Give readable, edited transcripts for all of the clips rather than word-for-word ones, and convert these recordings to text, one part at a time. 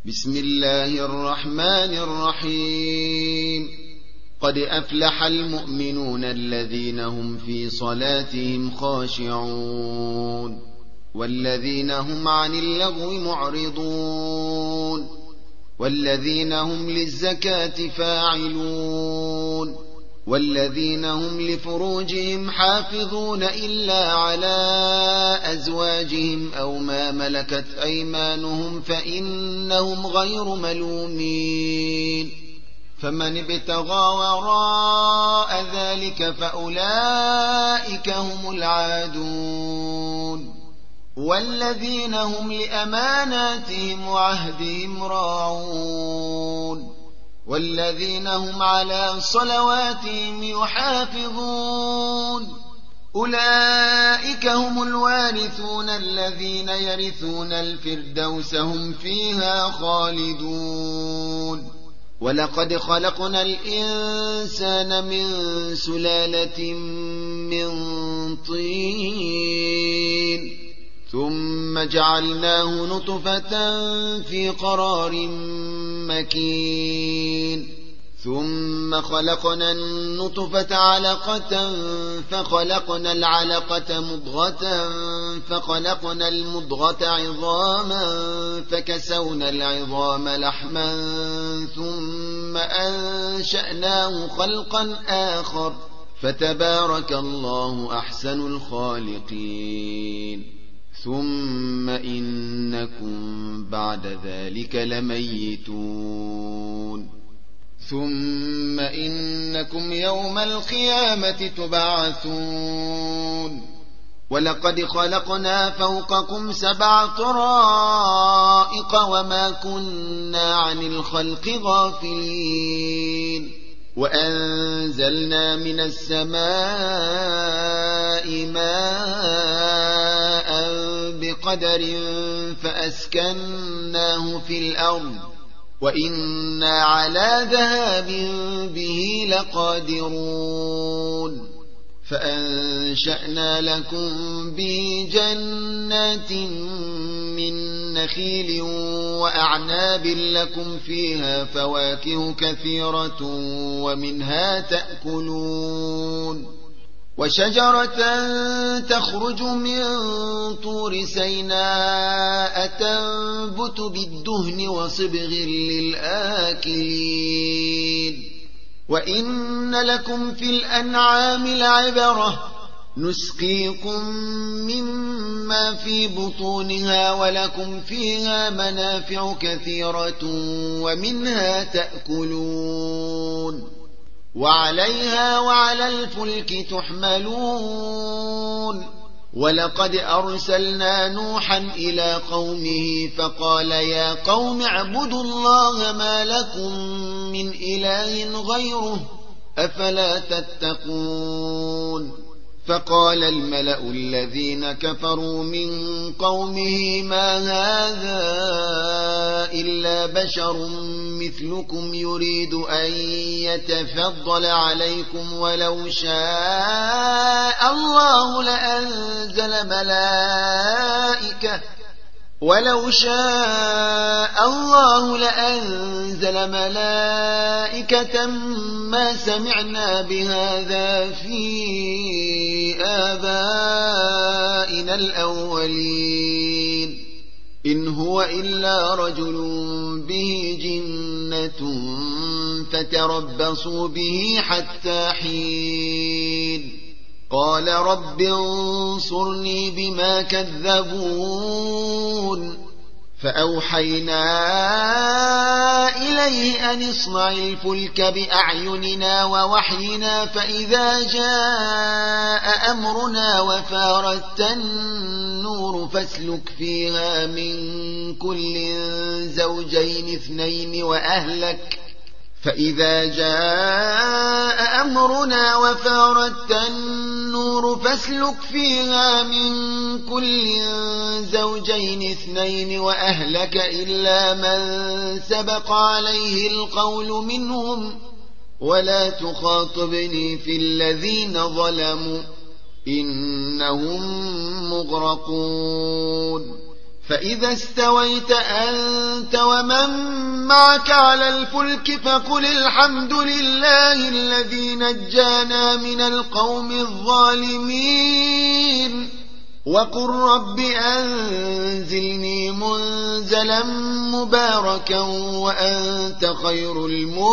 بسم الله الرحمن الرحيم. قد أفلح المؤمنون الذين هم في صلاتهم خاشعون والذين هم عن اللغو معرضون والذين هم للزكاة فاعلون والذين هم لفروجهم حافظون إلا على أزواجهم أو ما ملكت أيمانهم فإنهم غير ملومين. فمن ابتغى وراء ذلك فأولئك هم العادون والذين هم لأماناتهم وعهدهم راعون والذين هم على صلواتهم يحافظون. أولئك هم الوارثون الذين يرثون الفردوس هم فيها خالدون. ولقد خلقنا الإنسان من سلالة من طين ثم جعلناه نطفة في قرار مكين ثم خلقنا النطفة علقة فخلقنا العلقة مضغة فخلقنا المضغة عظاما فكسونا العظام لحما ثم أنشأناه خلقا آخر فتبارك الله أحسن الخالقين. ثم إنكم بعد ذلك لميتون ثم إنكم يوم القيامة تبعثون. ولقد خلقنا فوقكم 7 طرائق وما كنا عن الخلق غافلين. وأنزلنا من السماء ماء بقدر فأسكناه في الأرض وإنا على ذهاب به لقادرون. فأنشأنا لكم به جنات من نخيل وأعناب لكم فيها فواكه كثيرة ومنها تأكلون. وشجرة تخرج من طور سيناء تنبت بالدهن وصبغ للآكلين. وإن لكم في الأنعام لعبرة نسقيكم مما في بطونها ولكم فيها منافع كثيرة ومنها تأكلون وعليها وعلى الفلك تحملون. ولقد أرسلنا نوحا إلى قومه فقال يا قوم اعبدوا الله ما لكم من إله غيره أفلا تتقون. فقال الملأ الذين كفروا من قومه ما هذا إلا بشر مثلكم يريد أن يتفضل عليكم ولو شاء الله لأنزل ملائكة ما سمعنا بهذا في آبائنا الأولين إن هو إلا رجل به جنة فتربصوا به حتى حين. قال رب انصرني بما كذبون. فأوحينا إليه أن اصنع الفلك بأعيننا ووحينا فإذا جاء أمرنا وفارت النور فاسلك فيها من كل زوجين 2 وأهلك إلا من سبق عليه القول منهم ولا تخاطبني في الذين ظلموا إنهم مغرقون. فإذا استويت أنت ومن معك على الفلك فقل الحمد لله الذي نجانا من القوم الظالمين وقل رب أنزلني منزلا مباركا وأنت خير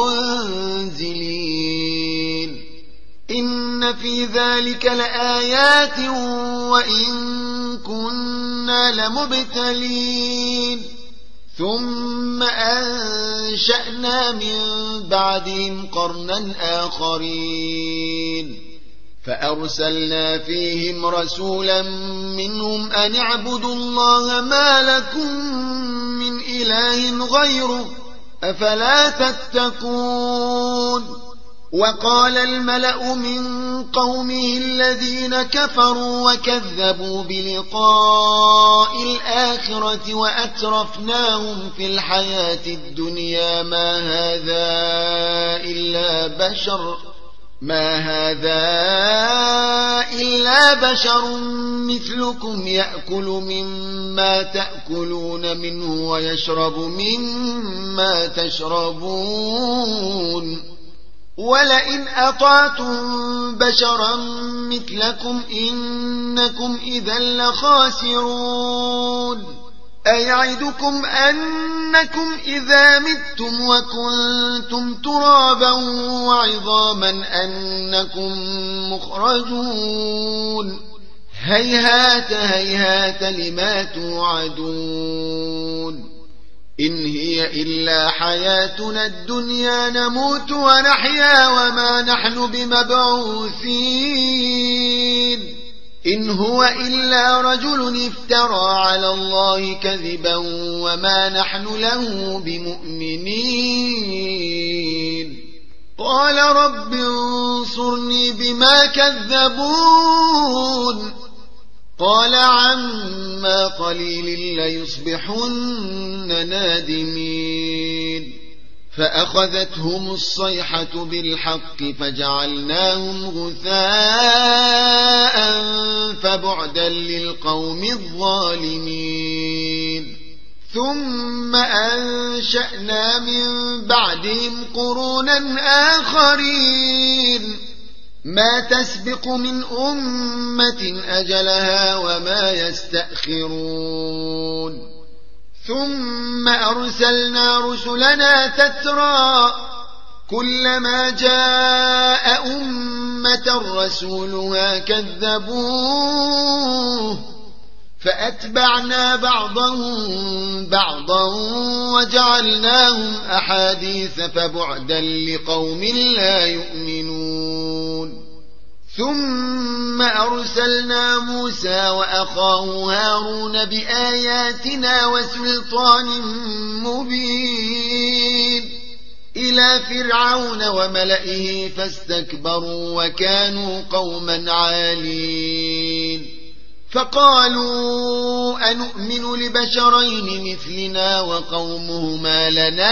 المنزلين إن في ذلك لآيات وإن كنا لمبتلين ثم أنشأنا من بعدهم قرنا آخرين فأرسلنا فيهم رسولا منهم أن اعبدوا الله ما لكم من إله غيره أفلا تتقون وقال الملأ من قومه الذين كفروا وكذبوا بلقاء الآخرة وأترفناهم في الحياة الدنيا ما هذا إلا بشر مثلكم يأكل مما تأكلون منه ويشرب مما تشربون ولئن أطعتم بشرا مثلكم إنكم إذا لخاسرون أيعدكم أنكم إذا متم وكنتم ترابا وعظاما أنكم مخرجون هيهات هيهات لما توعدون إن هي إلا حياتنا الدنيا نموت ونحيا وما نحن بمبعوثين إن هو إلا رجل افترى على الله كذبا وما نحن له بمؤمنين قال رب انصرني بما كذبون قال عما قليل ليصبحن نادمين فأخذتهم الصيحة بالحق فجعلناهم غثاء فبعدا للقوم الظالمين ثم أنشأنا من بعدهم قرونا آخرين ما تسبق من أمة أجلها وما يستأخرون ثم أرسلنا رسلنا تترى كلما جاء أمة رسولها كذبوه فأتبعنا بعضهم بعضا وجعلناهم أحاديث فبعدا لقوم لا يؤمنون ثم أرسلنا موسى وأخاه هارون بآياتنا وسلطان مبين إلى فرعون وملئه فاستكبروا وكانوا قوما عالين فقالوا أنؤمن لبشرين مثلنا وقومهما لنا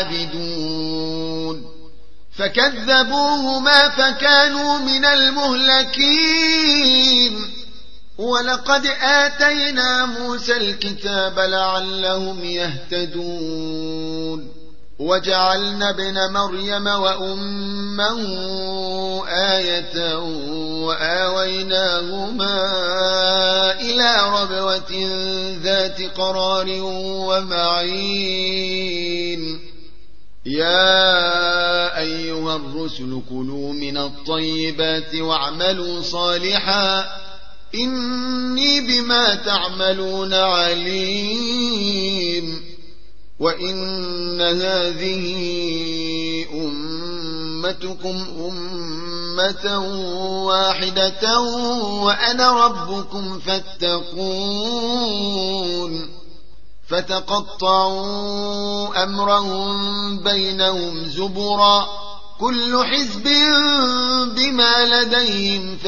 عابدون فكذبوهما فكانوا من المهلكين ولقد آتينا موسى الكتاب لعلهم يهتدون وجعلنا ابن مريم وأمه آية وآويناهما إلى ربوة ذات قرار ومعين يا أيها الرسل كلوا من الطيبات واعملوا صالحا إني بما تعملون عليم وإن هذه أمتكم أمة واحدة وأنا ربكم فاتقون فتقطعوا أمرهم بينهم زبرا كل حزب بما لديهم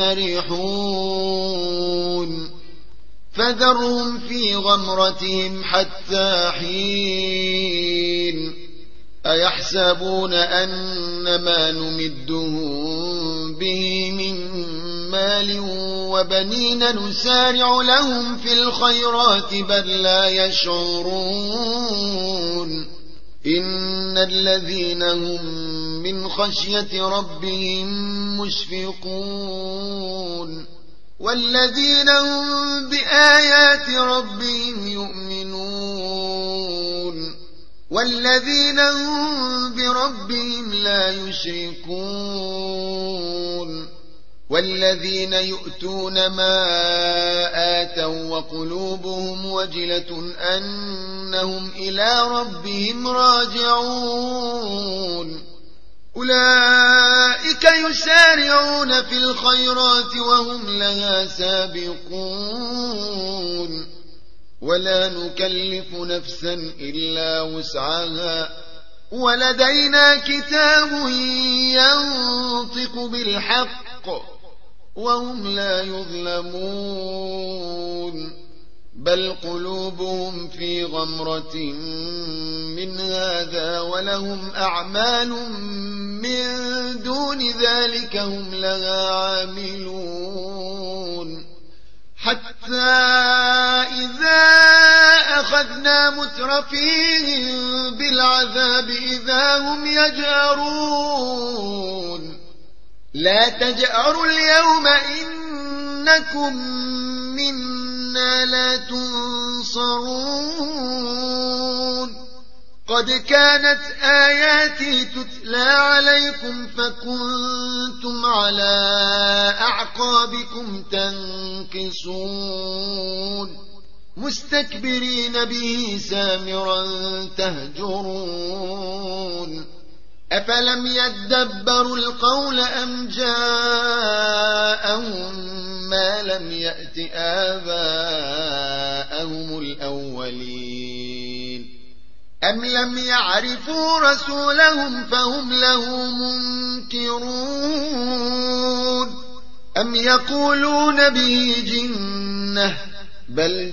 فرحون فذرهم في غمرتهم حتى حين أيحسبون أن ما نمدهم به من مال وبنين نسارع لهم في الخيرات بل لا يشعرون إن الذين هم من خشية ربهم مشفقون والذين هم بآيات ربهم يؤمنون والذين هم بربهم لا يشركون والذين يؤتون ما آتوا وقلوبهم وجلة أنهم إلى ربهم راجعون أولئك يسارعون في الخيرات وهم لها سابقون ولا نكلف نفسا إلا وسعها ولدينا كتاب ينطق بالحق وهم لا يظلمون بل قلوبهم في غمرة من هذا ولهم أعمال من دون ذلك هم لها عاملون حتى إذا أخذنا مترفيهم بالعذاب إذا هم يجأرون لا تجأروا اليوم إنكم منا لا تنصرون قد كانت آياتي تتلى عليكم فكنتم على أعقابكم تنكصون مستكبرين به سامرا تهجرون أفلم يدبروا القول أم جاءهم ما لم يأت آباءهم الأولين أم لم يعرفوا رسولهم فهم له منكرون أم يقولون به جنة بل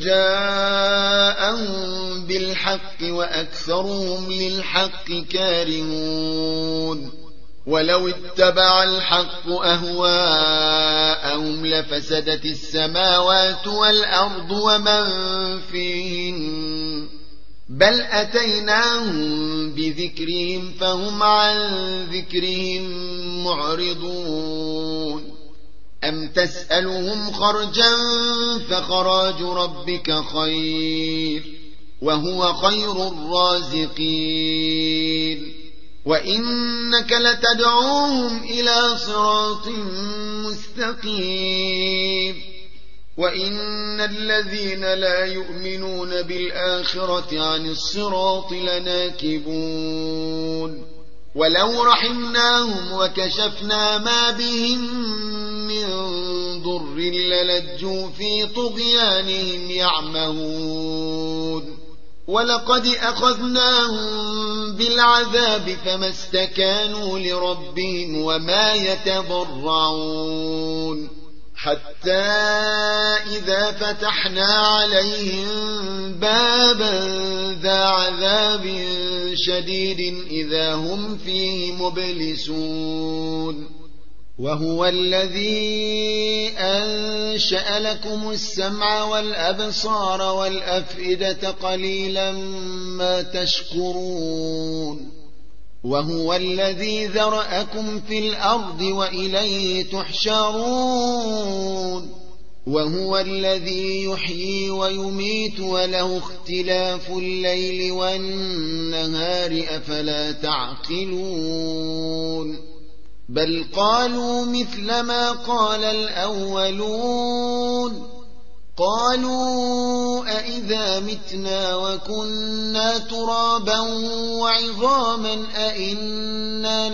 جاءهم بالحق وأكثرهم للحق كارهون ولو اتبع الحق أهواءهم لفسدت السماوات والأرض ومن فيهن بل أتيناهم بذكرهم فهم عن ذكرهم معرضون أم تسألهم خرجا فخراج ربك خير وهو خير الرازقين وإنك لتدعوهم إلى صراط مستقيم وإن الذين لا يؤمنون بالآخرة عن الصراط لناكبون ولو رحمناهم وكشفنا ما بهم من ضر للجوا في طغيانهم يعمهون ولقد أخذناهم بالعذاب فما استكانوا لربهم وما يتضرعون حتى إذا فتحنا عليهم بابا ذا عذاب شديد إذا هم فيه مبلسون وهو الذي أنشأ لكم السمع والأبصار والأفئدة قليلا ما تشكرون وهو الذي ذرأكم في الأرض وإليه تحشرون وهو الذي يحيي ويميت وله اختلاف الليل والنهار أفلا تعقلون بل قالوا مثل ما قال الأولون قالوا أئذا متنا وكنا ترابا وعظاما أئنا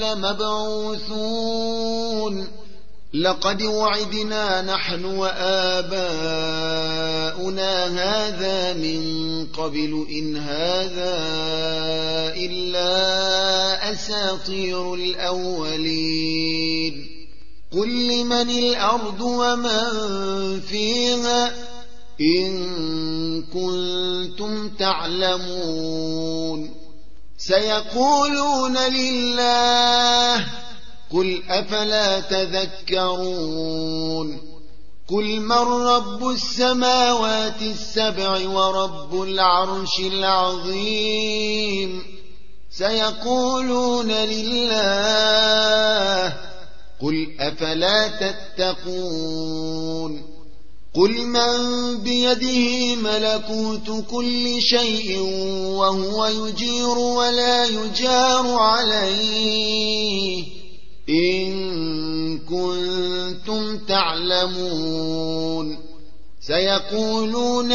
لمبعوثون لقد وعدنا نحن وآباؤنا هذا من قبل إن هذا إلا أساطير الأولين قل لمن الأرض ومن فيها إن كنتم تعلمون سيقولون لله قل أفلا تذكرون قل من رب السماوات السبع ورب العرش العظيم سيقولون لله قل أفلا تتقون قل من بيده ملكوت كل شيء وهو يجير ولا يجار عليه إن كنتم تعلمون سيقولون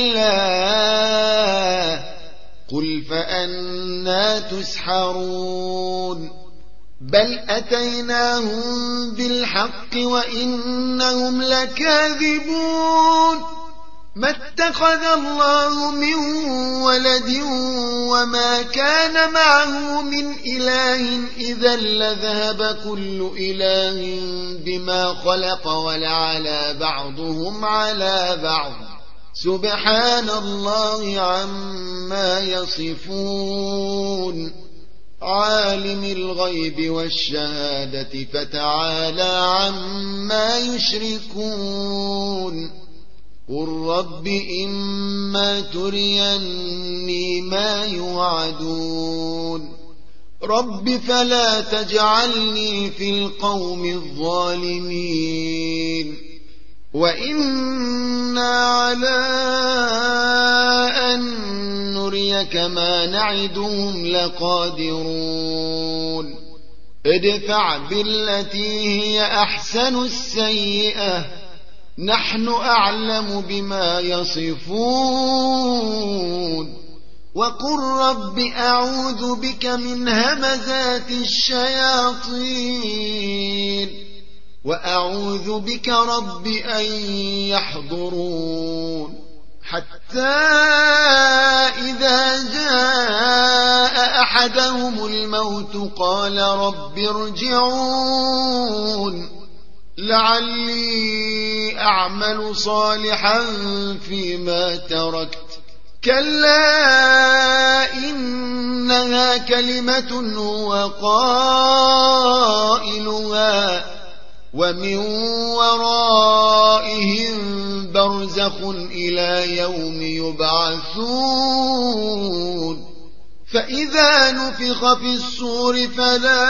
لله قل فأنى تسحرون بل أتيناهم بالحق وإنهم لكاذبون ما اتخذ الله من ولد وما كان معه من إله إذا لذهب كل إله بما خلق ولعلى بعضهم على بعض سبحان الله عما يصفون عالم الغيب والشهادة فتعالى عما يشركون قل رب إما تريني ما يوعدون رب فلا تجعلني في القوم الظالمين وإنا على أن نريك ما نعدهم لقادرون ادفع بالتي هي أحسن السيئة نحن أعلم بما يصفون وقل رب أعوذ بك من همزات الشياطين وأعوذ بك رب أن يحضرون حتى إذا جاء أحدهم الموت قال رب ارجعون لعلي أعمل صالحا فيما تركت كلا إنها كلمة هو قائلها ومن ورائهم برزخ إلى يوم يبعثون فإذا نفخ في الصور فلا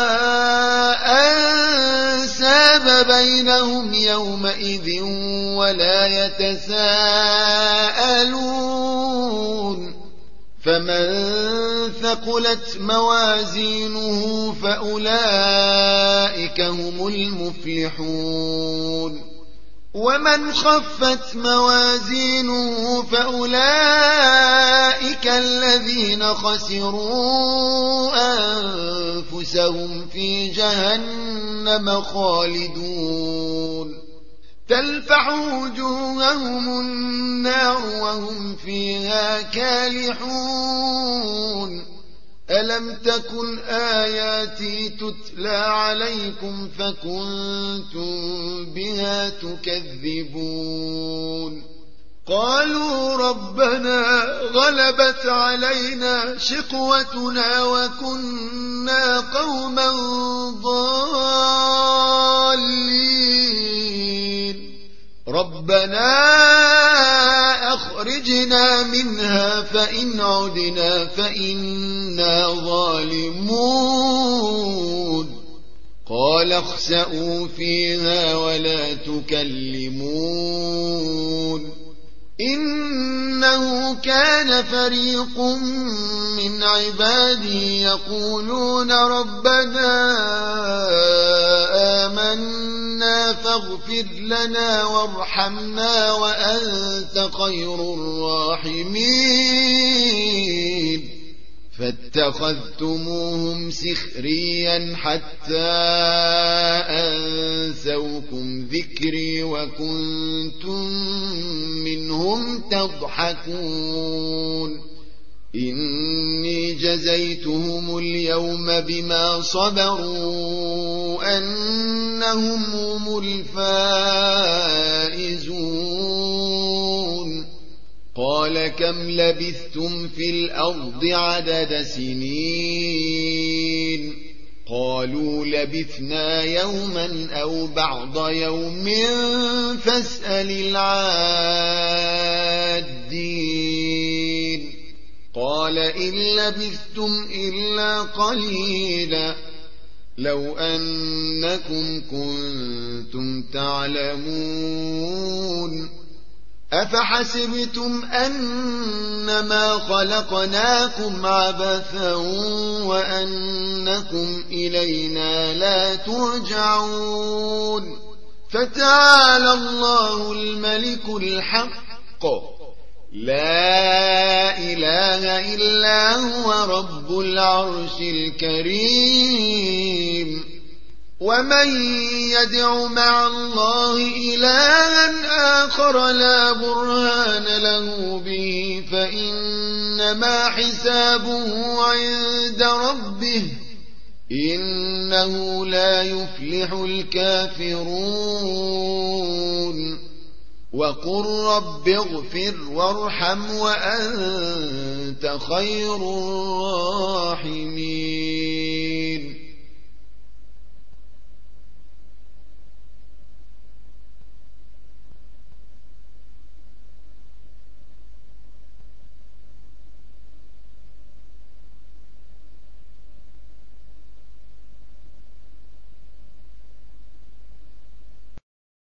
أنساب بينهم يومئذ ولا يتساءلون فمن ثقلت موازينه فأولئك هم المفلحون ومن خفت موازينه فأولئك الذين خسروا أنفسهم في جهنم خالدون تلفح وجوههم النار وهم فيها كالحون ألم تكن آياتي تتلى عليكم فكنتم بها تكذبون قالوا ربنا غلبت علينا شقوتنا وكنا قوما ضالين ربنا أخرجنا منها فإن عدنا فإنا ظالمون قال اخسئوا فيها ولا تكلمون إنه كان فريق من عبادي يقولون ربنا آمنا فاغفر لنا وارحمنا وأنت خير الراحمين فاتخذتموهم سخريا حتى أنسوكم ذكري وكنتم منهم تضحكون إني جزيتهم اليوم بما صبروا أنهم هم الفائزون قال كم لبثتم في الأرض عدد سنين قالوا لبثنا يوما أو بعض يوم فاسأل العادين قال إن لبثتم إلا قليلا لو أنكم كنتم تعلمون أفحسبتم أنما خلقناكم عبثا وأنكم إلينا لا ترجعون فتعالى الله الملك الحق لا إله إلا هو رب العرش الكريم ومن يدع مع الله إلها آخر لا برهان له به فإنما حسابه عند ربه إنه لا يفلح الكافرون وقل رب اغفر وارحم وأنت خير الراحمين